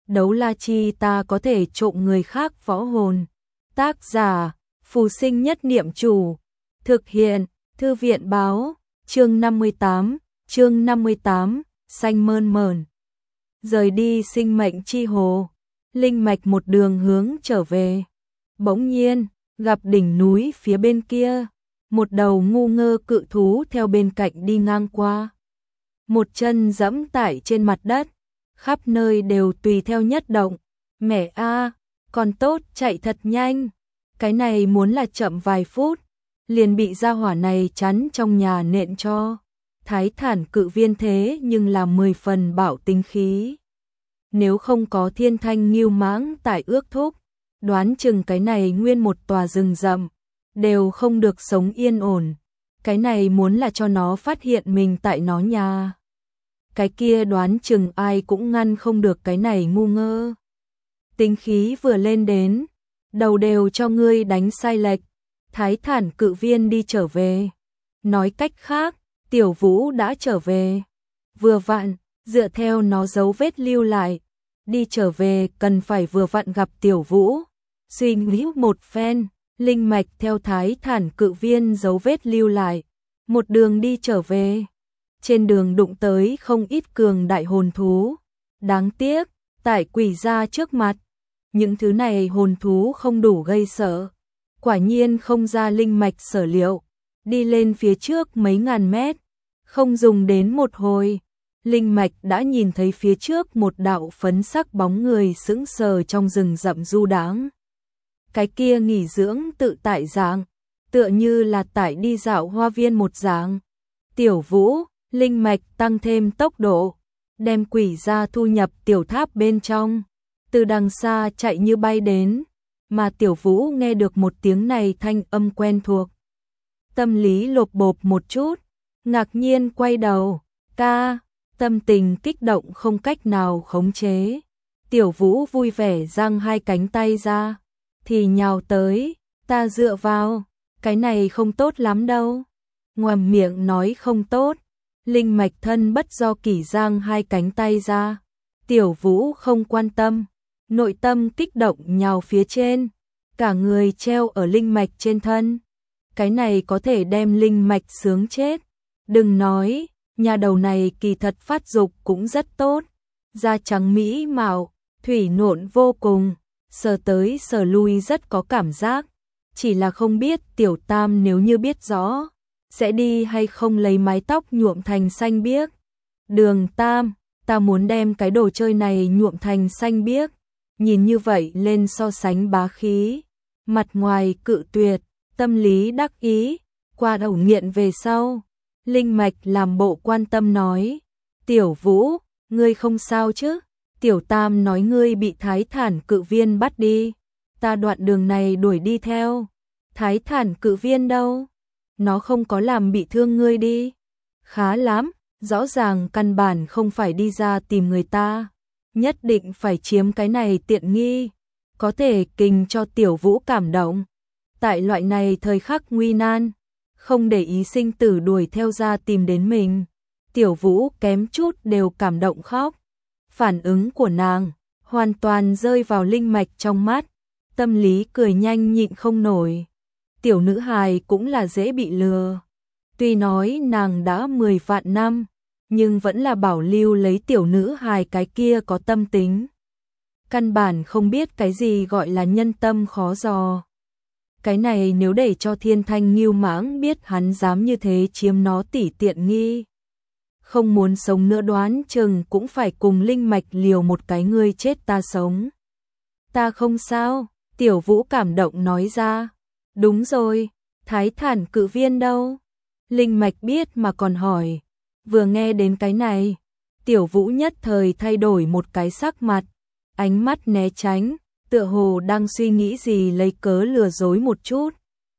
đấu la chi ta có thể trộm người khác võ hồn. Tác giả, Phù Sinh Nhất Niệm Chủ. Thực hiện, Thư viện Báo, chương 58, xanh mơn mởn. Rời đi sinh mệnh chi hồ, linh mạch một đường hướng trở về. Bỗng nhiên, gặp đỉnh núi phía bên kia, một đầu ngu ngơ cự thú theo bên cạnh đi ngang qua. Một chân giẫm tại trên mặt đất, khắp nơi đều tùy theo nhất động. Mẹ a, còn tốt chạy thật nhanh. Cái này muốn là chậm vài phút, liền bị gia hỏa này chắn trong nhà nện cho. Thái thản cự viên thế nhưng là 10 phần bảo tính khí. Nếu không có thiên thanh nghiêu mãng tại ước thúc, đoán chừng cái này nguyên một tòa rừng rậm, đều không được sống yên ổn. Cái này muốn là cho nó phát hiện mình tại nó nhà. Cái kia đoán chừng ai cũng ngăn không được cái này ngu ngơ. Tính khí vừa lên đến, đầu đều cho ngươi đánh sai lệch. Thái thản cự viên đi trở về. Nói cách khác, Tiểu Vũ đã trở về. Vừa vặn, dựa theo nó dấu vết lưu lại, đi trở về cần phải vừa vặn gặp Tiểu Vũ. Suy nghĩ một phen, linh mạch theo thái thản cự viên dấu vết lưu lại, một đường đi trở về. Trên đường đụng tới không ít cường đại hồn thú. Đáng tiếc, tại quỷ gia trước mặt, những thứ này hồn thú không đủ gây sợ. Quả nhiên không ra linh mạch sở liệu. Đi lên phía trước mấy ngàn mét, không dùng đến một hồi, linh mạch đã nhìn thấy phía trước một đạo phấn sắc bóng người sững sờ trong rừng rậm du đãng. Cái kia nghỉ dưỡng tự tại dạng, tựa như là tại đi dạo hoa viên một dạng. Tiểu Vũ, linh mạch tăng thêm tốc độ, đem quỷ gia thu nhập tiểu tháp bên trong, từ đằng xa chạy như bay đến, mà Tiểu Vũ nghe được một tiếng này thanh âm quen thuộc. Tâm lý lột bột một chút, ngạc nhiên quay đầu, ca, tâm tình kích động không cách nào khống chế. Tiểu Vũ vui vẻ giang hai cánh tay ra, thì nhào tới, ta dựa vào, cái này không tốt lắm đâu. Ngoàm miệng nói không tốt, linh mạch thân bất do kỷ giang hai cánh tay ra. Tiểu Vũ không quan tâm, nội tâm kích động nhào phía trên, cả người treo ở linh mạch trên thân. Cái này có thể đem linh mạch sướng chết. Đừng nói, nhà đầu này kỳ thật phát dục cũng rất tốt. Da trắng mỹ mạo, thủy nộn vô cùng, sờ tới sờ lui rất có cảm giác. Chỉ là không biết Tiểu Tam nếu như biết rõ, sẽ đi hay không lấy mái tóc nhuộm thành xanh biếc. Đường Tam, ta muốn đem cái đồ chơi này nhuộm thành xanh biếc. Nhìn như vậy lên so sánh bá khí. Mặt ngoài cự tuyệt, tâm lý đắc ý, qua đầu nghiện về sau. Linh mạch làm bộ quan tâm nói, Tiểu Vũ, ngươi không sao chứ? Tiểu Tam nói ngươi bị thái thản cự viên bắt đi, ta đoạn đường này đuổi đi theo. Thái thản cự viên đâu? Nó không có làm bị thương ngươi đi. Khá lắm, rõ ràng căn bản không phải đi ra tìm người ta, nhất định phải chiếm cái này tiện nghi. Có thể kình cho Tiểu Vũ cảm động. Tại loại này thời khắc nguy nan, không để ý sinh tử đuổi theo ra tìm đến mình. Tiểu Vũ kém chút đều cảm động khóc. Phản ứng của nàng hoàn toàn rơi vào linh mạch trong mắt, tâm lý cười nhanh nhịn không nổi. Tiểu nữ hài cũng là dễ bị lừa. Tuy nói nàng đã 10 vạn năm, nhưng vẫn là bảo lưu lấy tiểu nữ hài cái kia có tâm tính. Căn bản không biết cái gì gọi là nhân tâm khó dò. Cái này nếu để cho thiên thanh nghiêu mãng biết hắn dám như thế chiếm nó tỉ tiện nghi. Không muốn sống nữa đoán chừng cũng phải cùng linh mạch liều một cái ngươi chết ta sống. Ta không sao, Tiểu Vũ cảm động nói ra. Đúng rồi, thái thản cự viên đâu? Linh mạch biết mà còn hỏi. Vừa nghe đến cái này, Tiểu Vũ nhất thời thay đổi một cái sắc mặt, ánh mắt né tránh, tựa hồ đang suy nghĩ gì lấy cớ lừa dối một chút.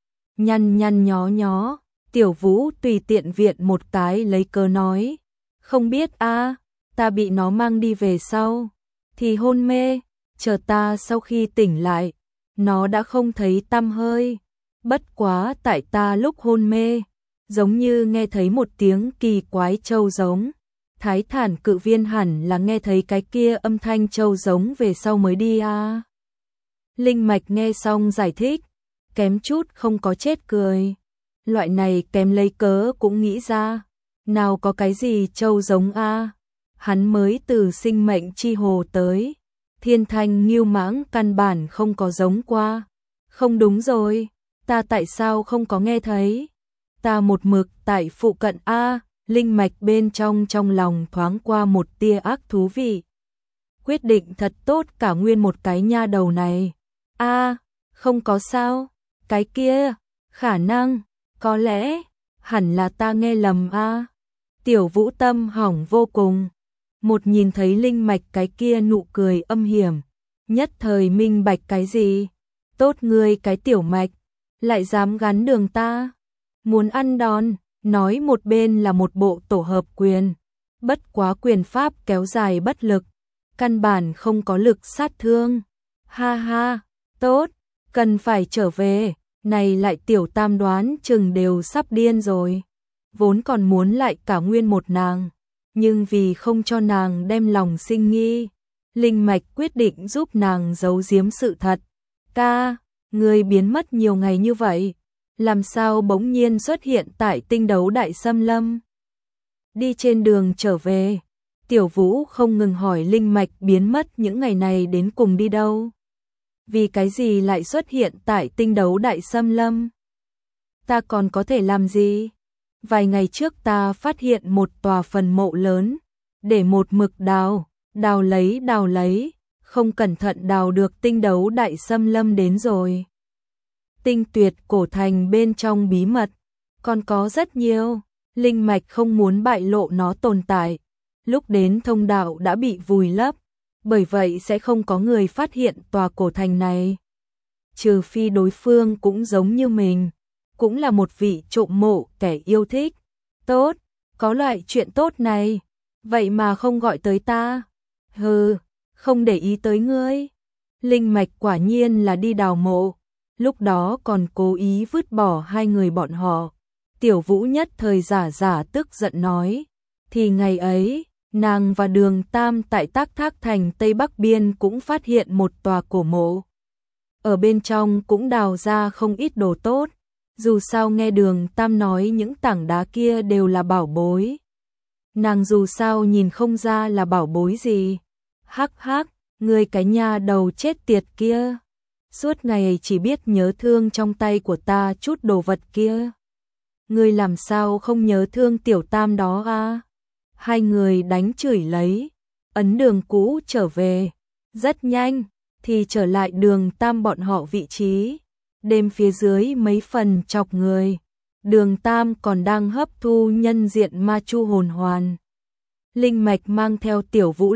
Nhăn nhăn nhó nhó, Tiểu Vũ tùy tiện viện một cái lấy cớ nói, không biết a, ta bị nó mang đi về sau thì hôn mê, chờ ta sau khi tỉnh lại, nó đã không thấy tăm hơi. Bất quá tại ta lúc hôn mê, giống như nghe thấy một tiếng kỳ quái trâu giống. Thái Thản Cự Viên hẳn là nghe thấy cái kia âm thanh trâu giống về sau mới đi à. Linh Mạch nghe xong giải thích, kém chút không có chết cười. Loại này kém lấy cớ cũng nghĩ ra, nào có cái gì trâu giống a, hắn mới từ sinh mệnh chi hồ tới, thiên thanh ngưu mãng căn bản không có giống qua. Không đúng rồi, ta tại sao không có nghe thấy? Ta một mực tại phụ cận a, Linh Mạch bên trong lòng thoáng qua một tia ác thú vị. Quyết định thật tốt cả nguyên một cái nha đầu này. A, không có sao, cái kia, khả năng, có lẽ, hẳn là ta nghe lầm a. Tiểu Vũ tâm hỏng vô cùng. Một nhìn thấy Linh Mạch cái kia nụ cười âm hiểm, nhất thời minh bạch cái gì? Tốt ngươi cái tiểu Mạch, lại dám gắn đường ta, muốn ăn đòn, nói một bên là một bộ tổ hợp quyền, bất quá quyền pháp kéo dài bất lực, căn bản không có lực sát thương. Ha ha, tốt, cần phải trở về, này lại tiểu tam đoán chừng đều sắp điên rồi. Vốn còn muốn lại cả nguyên một nàng, nhưng vì không cho nàng đem lòng sinh nghi, Linh Mạch quyết định giúp nàng giấu giếm sự thật. Ca, người biến mất nhiều ngày như vậy, làm sao bỗng nhiên xuất hiện tại Tinh Đấu Đại Xâm Lâm? Đi trên đường trở về, Tiểu Vũ không ngừng hỏi Linh Mạch biến mất những ngày này đến cùng đi đâu? Vì cái gì lại xuất hiện tại Tinh Đấu Đại Xâm Lâm? Ta còn có thể làm gì? Vài ngày trước ta phát hiện một tòa phần mộ lớn, để một mực đào lấy, không cẩn thận đào được Tinh Đấu Đại Xâm Lâm đến rồi. Tinh Tuyệt cổ thành bên trong bí mật, còn có rất nhiều, Linh Mạch không muốn bại lộ nó tồn tại. Lúc đến thông đạo đã bị vùi lấp, bởi vậy sẽ không có người phát hiện tòa cổ thành này. Trừ phi đối phương cũng giống như mình, cũng là một vị trộm mộ kẻ yêu thích. Tốt, có loại chuyện tốt này, vậy mà không gọi tới ta. Hừ, không để ý tới ngươi. Linh Mạch quả nhiên là đi đào mộ, lúc đó còn cố ý vứt bỏ hai người bọn họ. Tiểu Vũ nhất thời giả tức giận nói, thì ngày ấy, nàng và Đường Tam tại Tác Thác Thành Tây Bắc Biên cũng phát hiện một tòa cổ mộ. Ở bên trong cũng đào ra không ít đồ tốt, dù sao nghe Đường Tam nói những tảng đá kia đều là bảo bối. Nàng dù sao nhìn không ra là bảo bối gì. Hắc hắc, ngươi cái nha đầu chết tiệt kia, suốt ngày chỉ biết nhớ thương trong tay của ta chút đồ vật kia. Ngươi làm sao không nhớ thương tiểu Tam đó a? Hai người đánh chửi lấy, ấn đường cũ trở về, rất nhanh thì trở lại Đường Tam bọn họ vị trí. Đêm phía dưới mấy phần chọc người, Đường Tam còn đang hấp thu nhân diện ma chu hồn hoàn. Linh Mạch mang theo Tiểu Vũ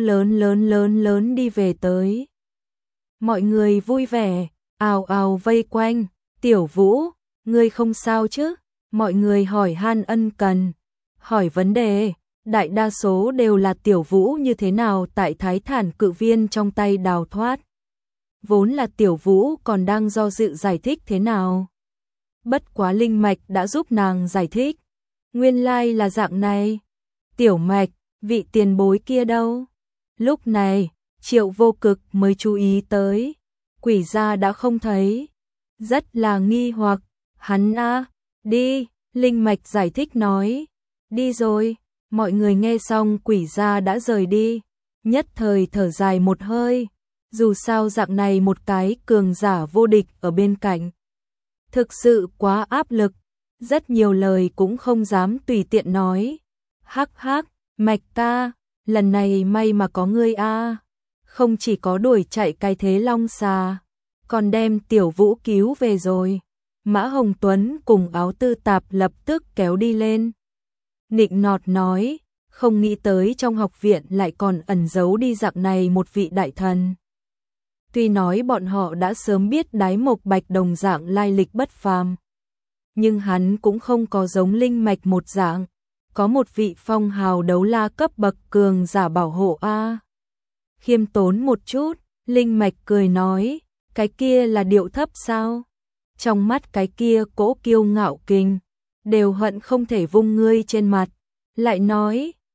lớn đi về tới. Mọi người vui vẻ, ào ào vây quanh. Tiểu Vũ, ngươi không sao chứ? Mọi người hỏi han ân cần, hỏi vấn đề. Đại đa số đều là Tiểu Vũ như thế nào tại Thái Thản Cự Viên trong tay đào thoát. Vốn là Tiểu Vũ còn đang do dự giải thích thế nào. Bất quá Linh Mạch đã giúp nàng giải thích. Nguyên lai là dạng này. Tiểu Mạch, vị tiền bối kia đâu? Lúc này, Triệu Vô Cực mới chú ý tới. Quỷ gia đã không thấy. Rất là nghi hoặc. Hắn đi, Linh Mạch giải thích nói. Đi rồi, mọi người nghe xong quỷ gia đã rời đi. Nhất thời thở dài một hơi. Dù sao dạng này một cái cường giả vô địch ở bên cạnh, thực sự quá áp lực, rất nhiều lời cũng không dám tùy tiện nói. Hắc hắc, Mạch ca, lần này may mà có ngươi a, không chỉ có đuổi chạy cái thế long xà, còn đem Tiểu Vũ cứu về rồi. Mã Hồng Tuấn cùng Áo Tư Tạp lập tức kéo đi lên. Nịnh nọt nói, không nghĩ tới trong học viện lại còn ẩn giấu đi dạng này một vị đại thần. Tuy nói bọn họ đã sớm biết Đái Mộc Bạch đồng dạng lai lịch bất phàm, nhưng hắn cũng không có giống Linh Mạch một dạng, có một vị phong hào đấu la cấp bậc cường giả bảo hộ a. Khiêm tốn một chút, Linh Mạch cười nói, cái kia là điệu thấp sao? Trong mắt cái kia cỗ kiêu ngạo kinh, đều hận không thể vung ngươi trên mặt. Lại nói,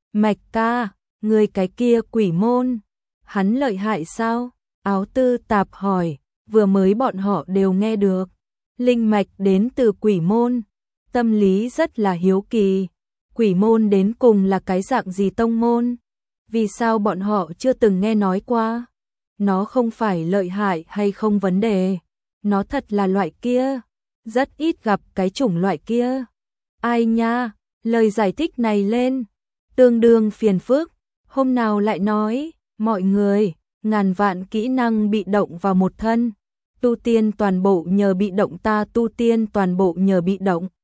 Mạch ca, người cái kia quỷ môn, hắn lợi hại sao? Áo tư tạp hỏi, vừa mới bọn họ đều nghe được. Linh mạch đến từ quỷ môn, tâm lý rất là hiếu kỳ. Quỷ môn đến cùng là cái dạng gì tông môn? Vì sao bọn họ chưa từng nghe nói qua? Nó không phải lợi hại hay không vấn đề. Nó thật là loại kia. Rất ít gặp cái chủng loại kia. Ai nha, lời giải thích này lên. Tương đương phiền phức. Hôm nào lại nói, mọi người, ngàn vạn kỹ năng bị động vào một thân. Tu tiên toàn bộ nhờ bị động, ta tu tiên toàn bộ nhờ bị động.